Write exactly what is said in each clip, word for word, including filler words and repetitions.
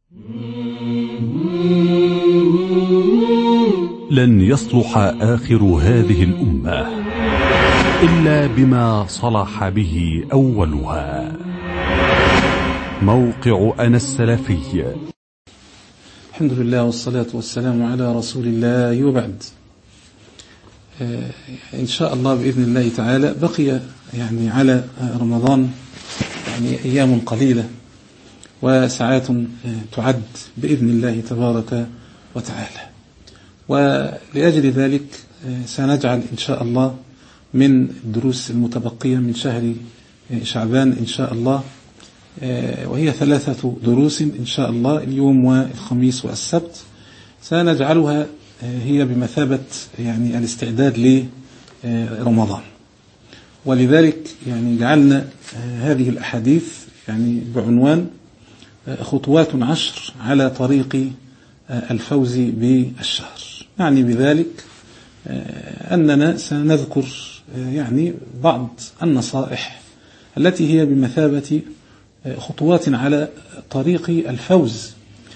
لن يصلح آخر هذه الأمة إلا بما صلح به أولها. موقع أنا السلفي. الحمد لله والصلاة والسلام على رسول الله، وبعد. إن شاء الله بإذن الله تعالى بقي يعني على رمضان يعني أيام قليلة وساعات تعد بإذن الله تبارك وتعالى، ولأجل ذلك سنجعل إن شاء الله من الدروس المتبقية من شهر شعبان إن شاء الله، وهي ثلاثة دروس إن شاء الله، اليوم والخميس والسبت، سنجعلها هي بمثابة يعني الاستعداد لرمضان. ولذلك يعني جعلنا هذه الأحاديث يعني بعنوان خطوات عشر على طريق الفوز بالشهر. يعني بذلك أننا سنذكر يعني بعض النصائح التي هي بمثابة خطوات على طريق الفوز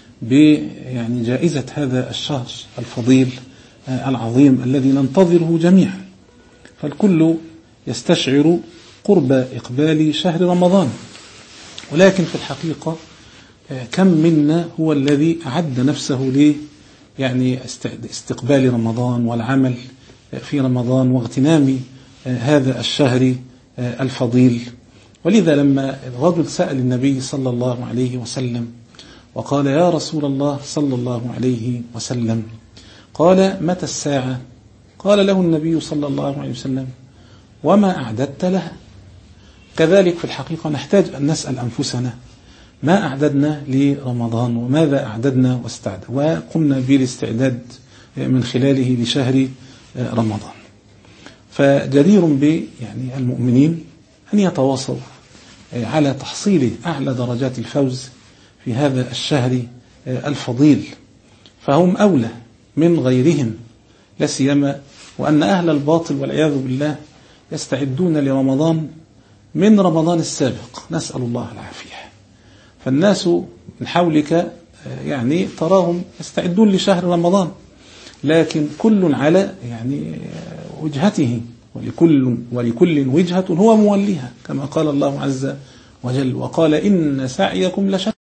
يعني جائزة هذا الشهر الفضيل العظيم الذي ننتظره جميعا. فالكل يستشعر قرب إقبال شهر رمضان، ولكن في الحقيقة كم منا هو الذي أعد نفسه ل يعني استقبال رمضان والعمل في رمضان واغتنام هذا الشهر الفضيل. ولذا لما الرجل سأل النبي صلى الله عليه وسلم وقال: يا رسول الله صلى الله عليه وسلم، قال: متى الساعة؟ قال له النبي صلى الله عليه وسلم: وما أعددت لها؟ كذلك في الحقيقة نحتاج أن نسأل أنفسنا: ما أعددنا لرمضان؟ وماذا أعددنا واستعد وقمنا بالاستعداد من خلاله لشهر رمضان؟ فجدير ب يعني المؤمنين أن يتواصلوا على تحصيل أعلى درجات الفوز في هذا الشهر الفضيل، فهم أولى من غيرهم، لا سيما وأن أهل الباطل والعياذ بالله يستعدون لرمضان من رمضان السابق، نسأل الله العافية. فالناس من حولك يعني تراهم يستعدون لشهر رمضان، لكن كل على يعني وجهته، ولكل ولكل وجهة هو موليها، كما قال الله عز وجل: وقال إن سعيكم لشتى.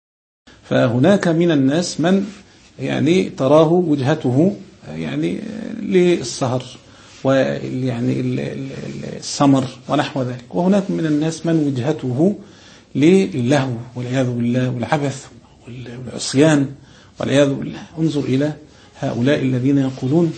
فهناك من الناس من يعني تراه وجهته يعني للسهر ويعني السمر ونحو ذلك، وهناك من الناس من وجهته للهو والعياذ بالله والعبث والعصيان والعياذ بالله. انظر إلى هؤلاء الذين يقولون: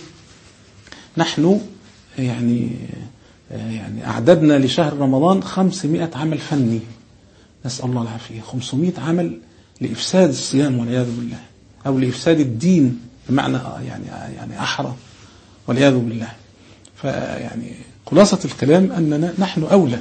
نحن يعني يعني أعددنا لشهر رمضان خمسمائة عمل فني، نسأل الله العافية، خمسمائة عمل لإفساد الصيام والعياذ بالله، أو لإفساد الدين بمعنى يعني يعني أحرى والعياذ بالله. فيعني خلاصة الكلام أننا نحن أولى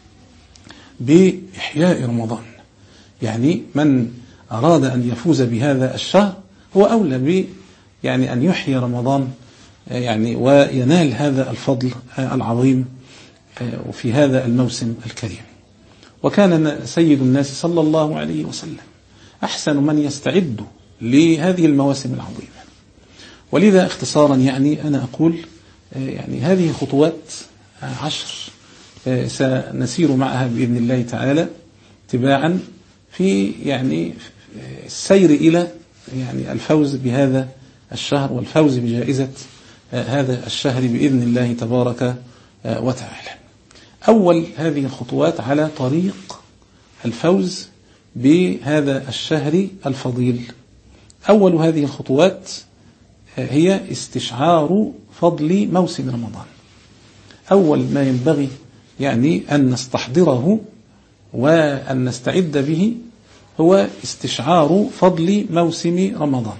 بإحياء رمضان، يعني من أراد أن يفوز بهذا الشهر هو أولى ب يعني أن يحيي رمضان يعني وينال هذا الفضل العظيم وفي هذا الموسم الكريم. وكان سيد الناس صلى الله عليه وسلم أحسن من يستعد لهذه المواسم العظيمة. ولذا اختصارا يعني أنا أقول يعني هذه خطوات عشر سنسير معها بإذن الله تعالى تباعا في يعني السير إلى يعني الفوز بهذا الشهر والفوز بجائزة هذا الشهر بإذن الله تبارك وتعالى. أول هذه الخطوات على طريق الفوز بهذا الشهر الفضيل، أول هذه الخطوات هي استشعار فضل موسم رمضان. أول ما ينبغي يعني أن نستحضره وأن نستعد به هو استشعار فضل موسم رمضان.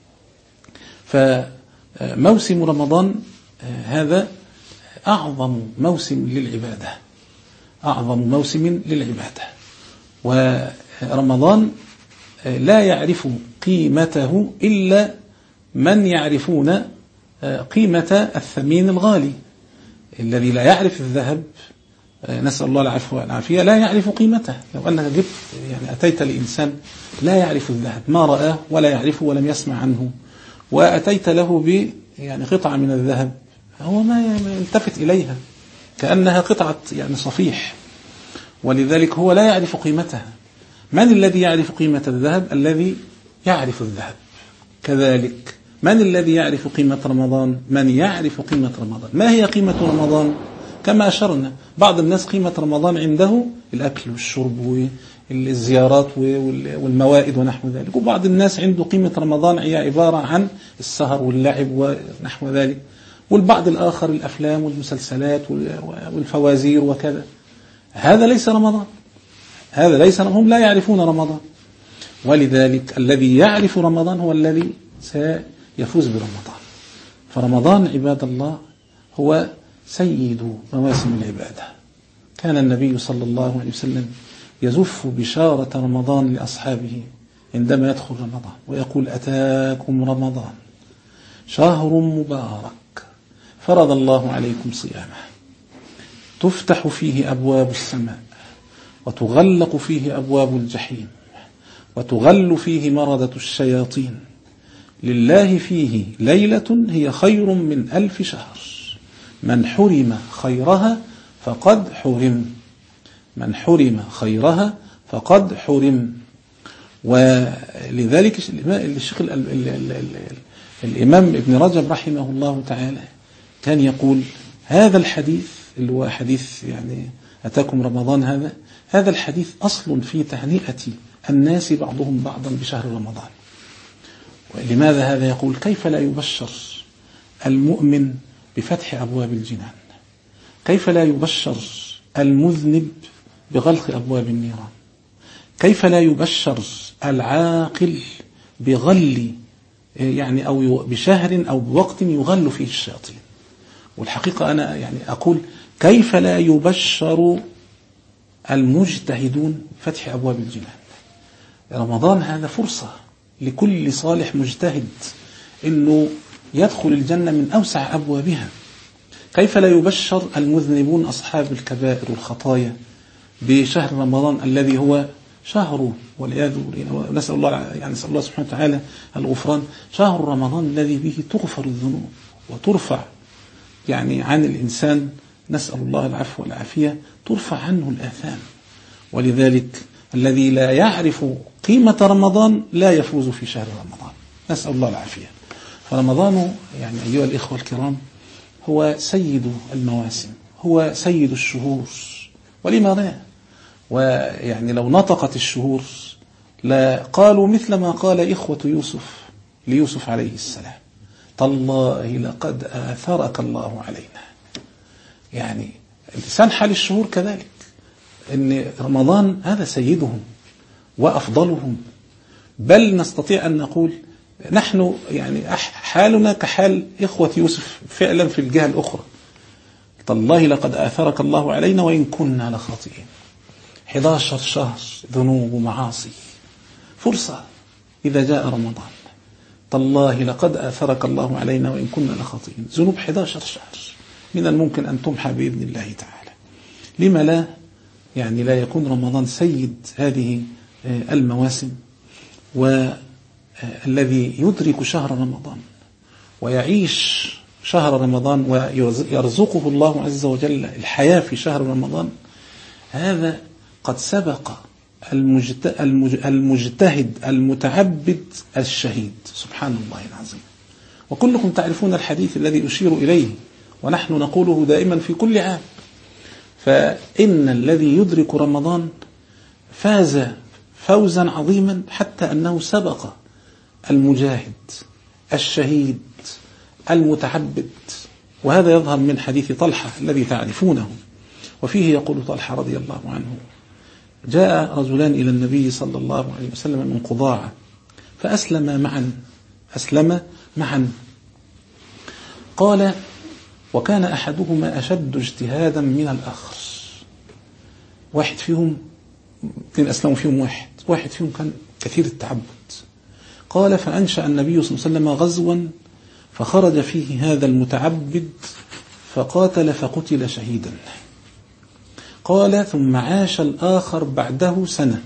فموسم رمضان هذا أعظم موسم للعبادة، أعظم موسم للعبادة. ورمضان لا يعرف قيمته إلا من يعرفون قيمة الثمين الغالي. الذي لا يعرف الذهب نسأل الله العفو والعافية لا يعرف قيمته. لو أنك جبت يعني أتيت لإنسان لا يعرف الذهب، ما رآه ولا يعرفه ولم يسمع عنه، وأتيت له ب يعني قطعة من الذهب، هو ما يلتفت إليها كأنها قطعة يعني صفيح، ولذلك هو لا يعرف قيمتها. من الذي يعرف قيمة الذهب؟ الذي يعرف الذهب. كذلك من الذي يعرف قيمة رمضان؟ من يعرف قيمة رمضان. ما هي قيمة رمضان؟ كما أشرنا، بعض الناس قيمة رمضان عنده الأكل والشرب والزيارات والموائد ونحو ذلك، وبعض الناس عنده قيمة رمضان هي عبارة عن السهر واللعب ونحو ذلك، والبعض الآخر الأفلام والمسلسلات والفوازير وكذا. هذا ليس رمضان، هذا ليس رمضان. هم لا يعرفون رمضان، ولذلك الذي يعرف رمضان هو الذي سيفوز برمضان. فرمضان عباد الله هو سيد مواسم العبادة. كان النبي صلى الله عليه وسلم يزف بشارة رمضان لأصحابه عندما يدخل رمضان ويقول: أتاكم رمضان شهر مبارك فرض الله عليكم صيامه، تفتح فيه أبواب السماء وتغلق فيه أبواب الجحيم وتغل فيه مردة الشياطين، لله فيه ليلة هي خير من ألف شهر، من حرم خيرها فقد حرم، من حرم خيرها فقد حرم. ولذلك الشيخ الإمام ابن رجب رحمه الله تعالى كان يقول: هذا الحديث اللي هو حديث يعني أتاكم رمضان، هذا هذا الحديث أصل في تهنئة الناس بعضهم بعضا بشهر رمضان. ولماذا هذا؟ يقول: كيف لا يبشر المؤمن بفتح أبواب الجنان؟ كيف لا يبشر المذنب بغلق أبواب النيران؟ كيف لا يبشر العاقل بغل يعني أو بشهر أو بوقت يغل فيه الشياطين؟ والحقيقة أنا يعني أقول: كيف لا يبشر المجتهدون فتح أبواب الجنان؟ رمضان هذا فرصة لكل صالح مجتهد إنه يدخل الجنة من أوسع أبوابها. كيف لا يبشر المذنبون أصحاب الكبائر والخطايا بشهر رمضان الذي هو شهر والعياذ بالله، نسأل الله يعني نسأل الله سبحانه وتعالى الغفران، شهر رمضان الذي به تغفر الذنوب وترفع يعني عن الإنسان، نسأل الله العفو والعافية، ترفع عنه الآثام. ولذلك الذي لا يعرف قيمة رمضان لا يفوز في شهر رمضان، نسأل الله العافية. فرمضان يعني أيها الإخوة الكرام هو سيد المواسم، هو سيد الشهور. ولما لا؟ ويعني لو نطقت الشهور لا قالوا مثل ما قال إخوة يوسف ليوسف عليه السلام: تالله لقد آثرك الله علينا. يعني لسان حال الشهور كذلك، إن رمضان هذا سيدهم وأفضلهم، بل نستطيع أن نقول نحن يعني حالنا كحال إخوة يوسف فعلا في الجهة الأخرى. تالله لقد آثرك الله علينا وإن كنا لخاطئين. أحد عشر شهر ذنوب ومعاصي، فرصة إذا جاء رمضان. تالله لقد آثرك الله علينا وإن كنا لخاطئين. ذنوب أحد عشر شهر من الممكن أن تمحى بإذن الله تعالى. لما لا يعني لا يكون رمضان سيد هذه المواسم، والذي يدرك شهر رمضان ويعيش شهر رمضان ويرزقه الله عز وجل الحياة في شهر رمضان، هذا قد سبق المجتهد المتعبد الشهيد، سبحان الله العظيم. وكلكم تعرفون الحديث الذي أشير إليه ونحن نقوله دائما في كل عام، فإن الذي يدرك رمضان فاز فوزا عظيما حتى أنه سبق المجاهد الشهيد المتعبد. وهذا يظهر من حديث طلحة الذي تعرفونه، وفيه يقول طلحة رضي الله عنه: جاء رجلان إلى النبي صلى الله عليه وسلم من قضاعة فأسلم معا أسلم معا قال: وكان أحدهما أشد اجتهادا من الآخر. واحد فيهم كان أسلم فيهم واحد واحد فيهم كان كثير التعبد. قال: فأنشأ النبي صلى الله عليه وسلم غزوا فخرج فيه هذا المتعبد فقاتل فقتل شهيدا. قال ثم عاش الآخر بعده سنة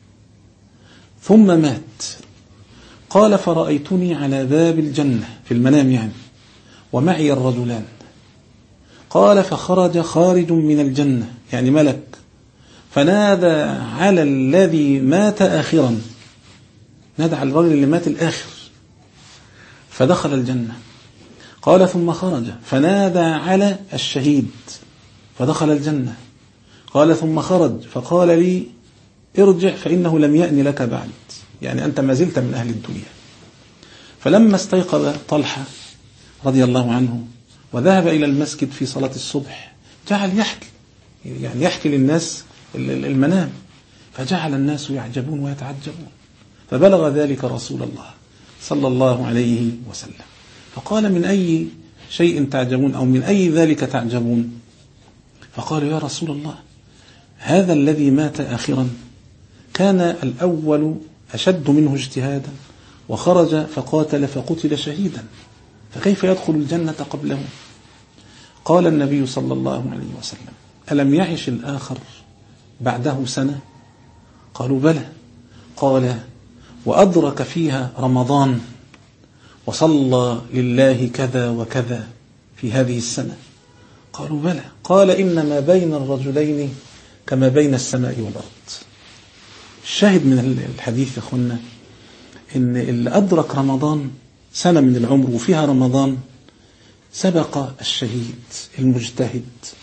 ثم مات. قال فرأيتني على باب الجنة في المنام يعني، ومعي الرجلان. قال فخرج خارج من الجنة يعني ملك، فنادى على الذي مات آخرا، نادى على الرجل اللي مات الآخر فدخل الجنة. قال ثم خرج فنادى على الشهيد فدخل الجنة. قال ثم خرج فقال لي ارجع فإنه لم يأن لك بعد، يعني أنت ما زلت من أهل الدنيا. فلما استيقظ طلحة رضي الله عنه وذهب إلى المسجد في صلاة الصبح جعل يحكي، يعني يحكي للناس المنام، فجعل الناس يعجبون ويتعجبون، فبلغ ذلك رسول الله صلى الله عليه وسلم، فقال من أي شيء تعجبون أو من أي ذلك تعجبون؟ فقال يا رسول الله هذا الذي مات آخرا كان الأول أشد منه اجتهادا وخرج فقاتل فقتل شهيدا، فكيف يدخل الجنة قبله؟ قال النبي صلى الله عليه وسلم ألم يعش الآخر بعده سنة؟ قالوا بلى. قال وأدرك فيها رمضان وصلى لله كذا وكذا في هذه السنة؟ قالوا بلى. قال إنما بين الرجلين كما بين السماء والأرض. الشاهد من الحديث يا أخوانا إن اللي أدرك رمضان سنة من العمر وفيها رمضان سبق الشهيد المجتهد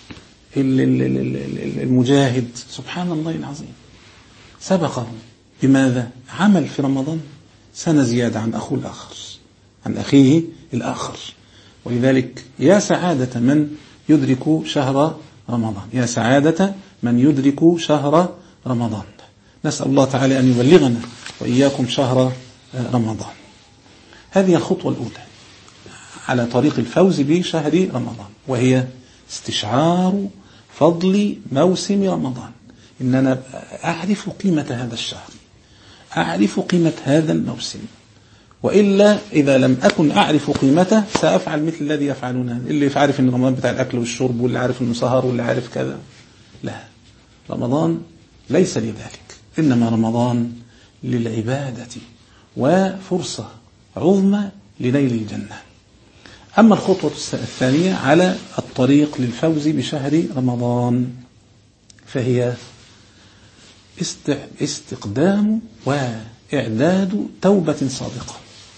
المجاهد، سبحان الله العظيم، سبقه بماذا؟ عمل في رمضان سنة زيادة عن أخوه الآخر، عن أخيه الآخر. ولذلك يا سعادة من يدرك شهر رمضان، يا سعادة من يدرك شهر رمضان. نسأل الله تعالى أن يبلغنا وإياكم شهر رمضان. هذه الخطوة الأولى على طريق الفوز بشهر رمضان، وهي استشعار فضل موسم رمضان. إن أنا أعرف قيمة هذا الشهر، أعرف قيمة هذا الموسم، وإلا إذا لم أكن أعرف قيمته سأفعل مثل الذي يفعلونه، اللي عارف إن رمضان بتاع الأكل والشرب، واللي عارف إنه سهر، واللي عارف كذا. لا، رمضان ليس لذلك، إنما رمضان للعبادة وفرصة عظمى لنيل الجنة. أما الخطوة الثانية على الطريق للفوز بشهر رمضان فهي استقدام وإعداد توبة صادقة.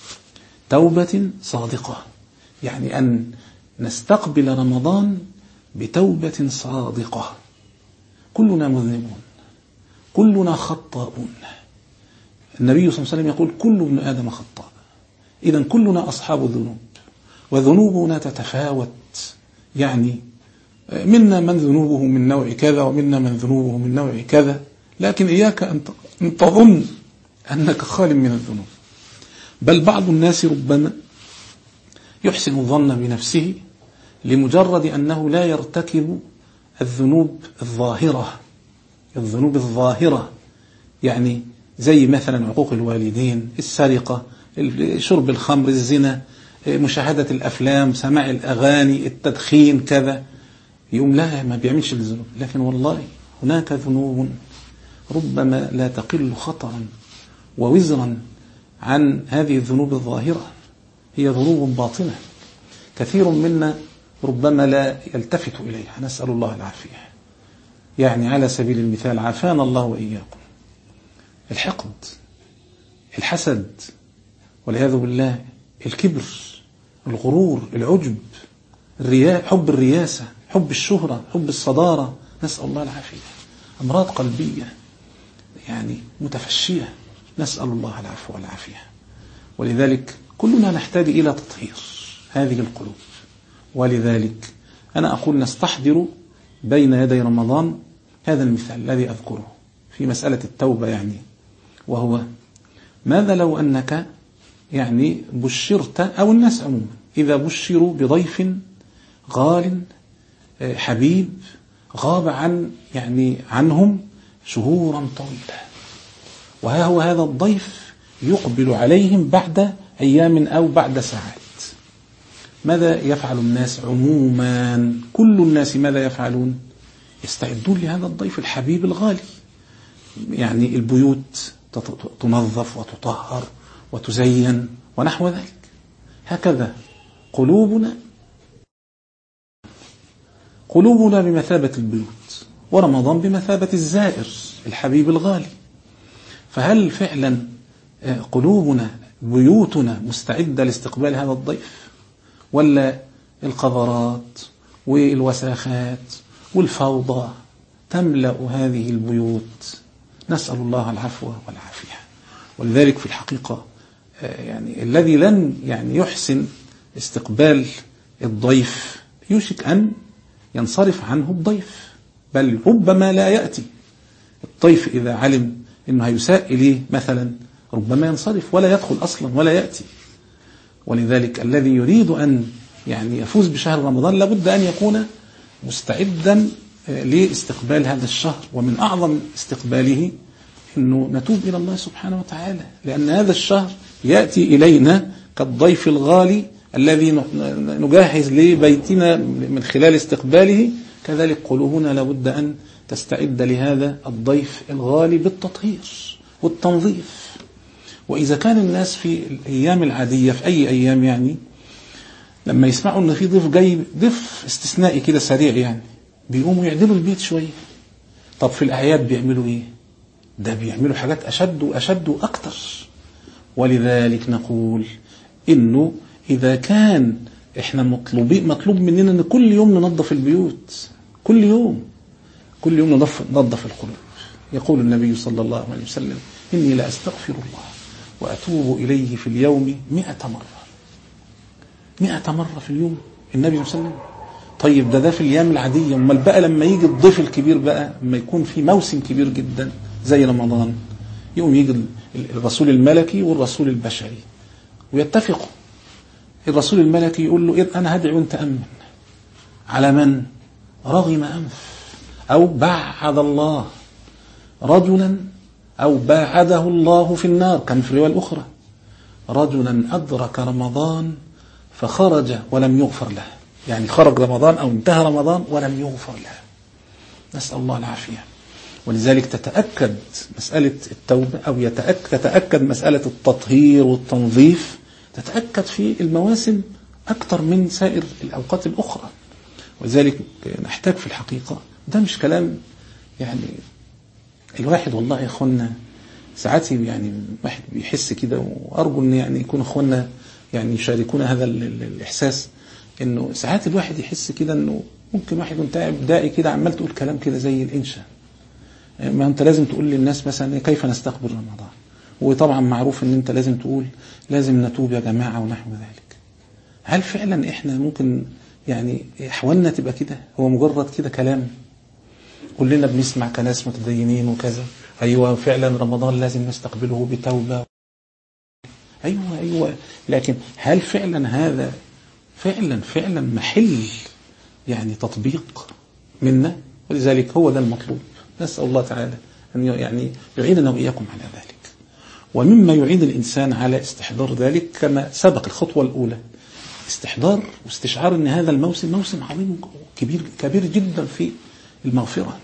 توبة صادقة يعني أن نستقبل رمضان بتوبة صادقة. كلنا مذنبون، كلنا خطاؤون. النبي صلى الله عليه وسلم يقول كل ابن آدم خطاء، إذن كلنا أصحاب ذنوب، وذنوبنا تتفاوت، يعني منا من ذنوبه من نوع كذا ومنا من ذنوبه من نوع كذا، لكن إياك أن تظن أنك خال من الذنوب. بل بعض الناس ربما يحسن الظن بنفسه لمجرد أنه لا يرتكب الذنوب الظاهرة، الذنوب الظاهرة يعني زي مثلا عقوق الوالدين، السرقة، شرب الخمر، الزنا، مشاهدة الأفلام، سماع الأغاني، التدخين، كذا. يقوم لا ما بيعملش الذنوب، لكن والله هناك ذنوب ربما لا تقل خطرا ووزرا عن هذه الذنوب الظاهرة، هي ذنوب باطنة كثير منا ربما لا يلتفت إليها، نسأل الله العافية. يعني على سبيل المثال عافانا الله وإياكم الحقد، الحسد، والعياذ بالله الكبر، الغرور، العجب، الرياء، حب الرياسة، حب الشهرة، حب الصدارة، نسأل الله العافية. أمراض قلبية يعني متفشية، نسأل الله العفو والعافية. ولذلك كلنا نحتاج إلى تطهير هذه القلوب. ولذلك أنا أقول نستحضر بين يدي رمضان هذا المثال الذي أذكره في مسألة التوبة، يعني وهو ماذا لو أنك يعني بشرت، أو الناس عموما إذا بشروا بضيف غال حبيب غاب عن يعني عنهم شهورا طويلة، وها هو هذا الضيف يقبل عليهم بعد أيام أو بعد ساعات، ماذا يفعل الناس عموما؟ كل الناس ماذا يفعلون؟ يستعدون لهذا الضيف الحبيب الغالي. يعني البيوت تنظف وتطهر وتزين ونحو ذلك. هكذا قلوبنا قلوبنا بمثابة البيوت، ورمضان بمثابة الزائر الحبيب الغالي. فهل فعلا قلوبنا بيوتنا مستعدة لاستقبال هذا الضيف، ولا القذرات والوساخات والفوضى تملأ هذه البيوت؟ نسأل الله العفو والعافية. ولذلك في الحقيقة يعني الذي لن يعني يحسن استقبال الضيف يوشك أن ينصرف عنه الضيف، بل ربما لا يأتي. الضيف إذا علم أنه هيساء إليه مثلا ربما ينصرف ولا يدخل أصلا ولا يأتي. ولذلك الذي يريد أن يعني يفوز بشهر رمضان لابد أن يكون مستعدا لاستقبال هذا الشهر، ومن أعظم استقباله أنه نتوب إلى الله سبحانه وتعالى، لأن هذا الشهر يأتي إلينا كالضيف الغالي الذي نجهز لبيتنا من خلال استقباله. كذلك قلوبنا لابد أن تستعد لهذا الضيف الغالي بالتطهير والتنظيف. وإذا كان الناس في الأيام العادية في أي أيام يعني لما يسمعوا أن في ضيف جاي، ضيف استثنائي كده سريع يعني، بيقوموا يعدلوا البيت شوية. طب في الأعياد بيعملوا إيه؟ ده بيعملوا حاجات أشد وأشد وأكتر. ولذلك نقول إنه إذا كان إحنا مطلوبين مطلوب مننا أن كل يوم ننظف البيوت، كل يوم كل يوم ننظف ننظف القلوب. يقول النبي صلى الله عليه وسلم: إني لا أستغفر الله وأتوب إليه في اليوم مئة مرة. مئة مرة في اليوم النبي صلى الله عليه وسلم. طيب ده ده في الأيام العادية، أمال بقى لما يجي الضيف الكبير بقى، لما يكون في موسم كبير جدا زي رمضان، يوم يجي الرسول الملكي والرسول البشري ويتفقوا. الرسول الملكي يقول له: أنا هدعي وأنت أمن على من رغم أنف أو بعد الله رجلا أو باعده الله في النار، كان في الرواية الأخرى: رجلا أدرك رمضان فخرج ولم يغفر له. يعني خرج رمضان أو انتهى رمضان ولم يغفر له. نسأل الله العافية. ولذلك تتأكد مسألة التوبة أو يتأكد تتأكد مسألة التطهير والتنظيف، تتأكد في المواسم أكثر من سائر الأوقات الأخرى. ولذلك نحتاج في الحقيقة، ده مش كلام يعني الواحد، والله يا أخوانا ساعات يعني واحد بيحس كده، وأرجو أن يعني يكون أخوانا يعني يشاركونا هذا الإحساس، إنه ساعات الواحد يحس كده إنه ممكن واحد وانت بدائي كده عمال تقول كلام كده زي الإنشاء. ما أنت لازم تقول للناس مثلا كيف نستقبل رمضان، وطبعا معروف إن أنت لازم تقول لازم نتوب يا جماعة ونحو ذلك. هل فعلا إحنا ممكن يعني أحوالنا تبقى كده؟ هو مجرد كده كلام كلنا بنسمع كناس متدينين وكذا، أيوة فعلا رمضان لازم نستقبله بتوبة، أيوة أيوة، لكن هل فعلا هذا فعلا فعلا محل يعني تطبيق منا؟ ولذلك هو ده المطلوب. نسأل الله تعالى أن يعني يعيننا وإياكم على ذلك. ومما يعين الإنسان على استحضار ذلك كما سبق الخطوة الأولى، استحضار واستشعار أن هذا الموسم موسم عظيم كبير كبير جدا في المغفرة،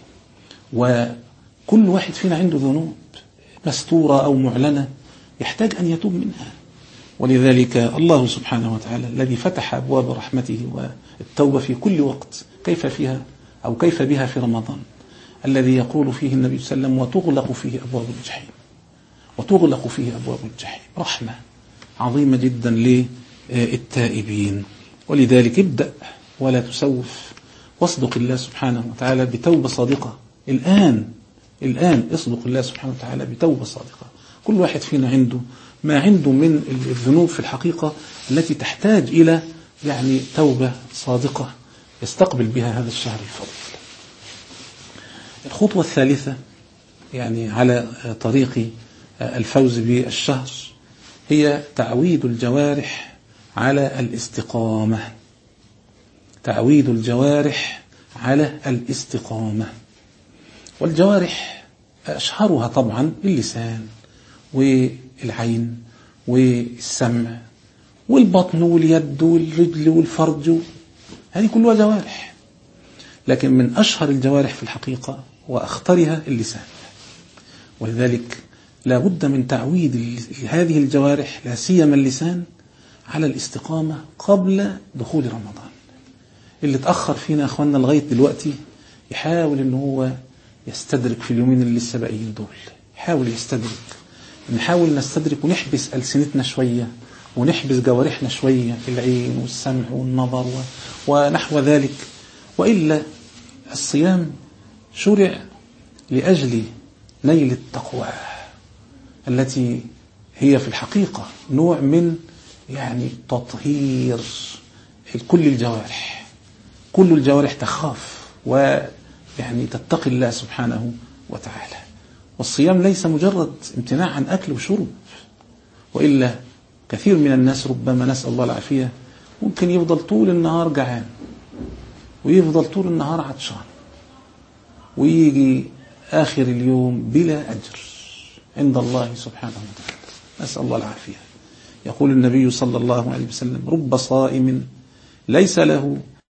وكل واحد فينا عنده ذنوب مستورة أو معلنة يحتاج أن يتوب منها. ولذلك الله سبحانه وتعالى الذي فتح أبواب رحمته والتوبة في كل وقت، كيف فيها أو كيف بها في رمضان الذي يقول فيه النبي صلى الله عليه وسلم: وتغلق فيه أبواب الجحيم، وتغلق فيه أبواب الجحيم. رحمة عظيمة جدا للتائبين. ولذلك ابدأ ولا تسوف، واصدق الله سبحانه وتعالى بتوبة صادقة. الآن الآن اصدق الله سبحانه وتعالى بتوبة صادقة. كل واحد فينا عنده ما عنده من الذنوب في الحقيقة التي تحتاج إلى يعني توبة صادقة يستقبل بها هذا الشهر الفضيل. الخطوة الثالثة يعني على طريق الفوز بالشهر هي تعويد الجوارح على الاستقامة. تعويد الجوارح على الاستقامة. والجوارح أشهرها طبعا اللسان والعين والسمع والبطن واليد والرجل والفرج، هذه كلها جوارح. لكن من أشهر الجوارح في الحقيقة وأخطرها اللسان. ولذلك لا بد من تعويد هذه الجوارح لا سيما اللسان على الاستقامة قبل دخول رمضان. اللي تأخر فينا أخواننا لغاية دلوقتي يحاول أنه هو يستدرك في اليومين اللي لسه باقيين دول، يحاول يستدرك، نحاول نستدرك ونحبس ألسنتنا شوية ونحبس جوارحنا شوية في العين والسمع والنظر ونحو ذلك. وإلا الصيام شرع لأجل نيل التقوى التي هي في الحقيقة نوع من يعني تطهير كل الجوارح. كل الجوارح تخاف ويعني تتقي الله سبحانه وتعالى. والصيام ليس مجرد امتناع عن أكل وشرب، وإلا كثير من الناس ربما نسأل الله العافية ممكن يفضل طول النهار جعان ويفضل طول النهار عطشان ويجي آخر اليوم بلا أجر عند الله سبحانه وتعالى، نسأل الله العافية. يقول النبي صلى الله عليه وسلم: رب صائم ليس له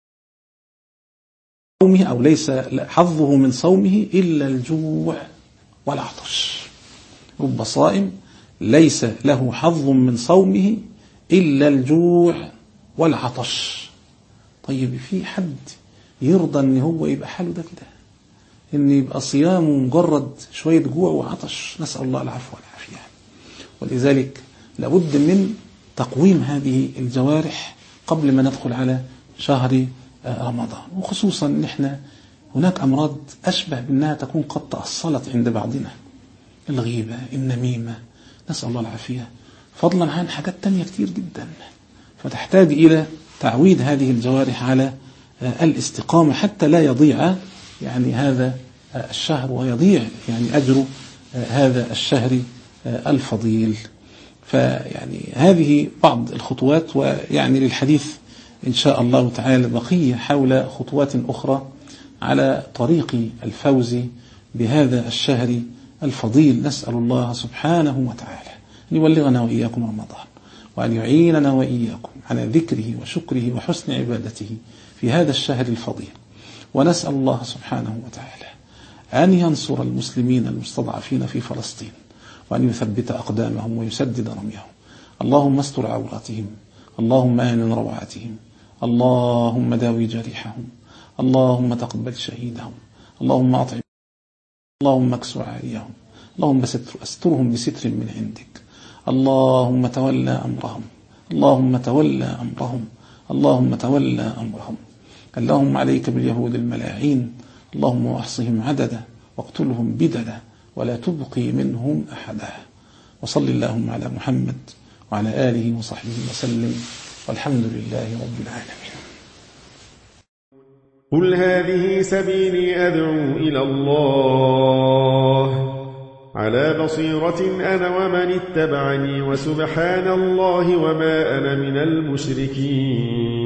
صومه أو ليس حظه من صومه إلا الجوع والعطش. رب صائم ليس له حظ من صومه إلا الجوع والعطش. طيب في حد يرضى أن هو يبقى حاله ده كده، أن يبقى صيامه مجرد شوية جوع وعطش؟ نسأل الله العفو والعافية. ولذلك لابد من تقويم هذه الجوارح قبل ما ندخل على شهر رمضان. وخصوصا نحن هناك أمراض أشبه بأنها تكون قد تأصلت عند بعضنا، الغيبة، النميمة، نسأل الله العافية، فضلا عن حاجات تانية كتير جدا. فتحتاج إلى تعويد هذه الجوارح على الاستقامة حتى لا يضيع يعني هذا الشهر ويضيع يعني أجر هذا الشهر الفضيل. فيعني هذه بعض الخطوات، ويعني للحديث إن شاء الله تعالى بقية حول خطوات أخرى على طريق الفوز بهذا الشهر الفضيل. نسأل الله سبحانه وتعالى أن يبلغنا وإياكم رمضان، وأن يعيننا وإياكم على ذكره وشكره وحسن عبادته في هذا الشهر الفضيل. ونسأل الله سبحانه وتعالى أن ينصر المسلمين المستضعفين في فلسطين، وأن يثبت أقدامهم ويسدد رميهم. اللهم استر عوراتهم، اللهم آمن روعاتهم، اللهم داوي جريحهم، اللهم تقبل شهيدهم، اللهم أطعم، اللهم اكسو عاريهم، اللهم استرهم بستر من عندك، اللهم تولى أمرهم، اللهم تولى أمرهم، اللهم تولى أمرهم. اللهم عليك باليهود الملاعين، اللهم واحصهم عددا واقتلهم بددا ولا تبقي منهم أحدا. وصل اللهم على محمد وعلى آله وصحبه وسلم، والحمد لله رب العالمين. قل هذه سبيلي أدعو إلى الله على بصيرة أنا ومن اتبعني، وسبحان الله وما أنا من المشركين.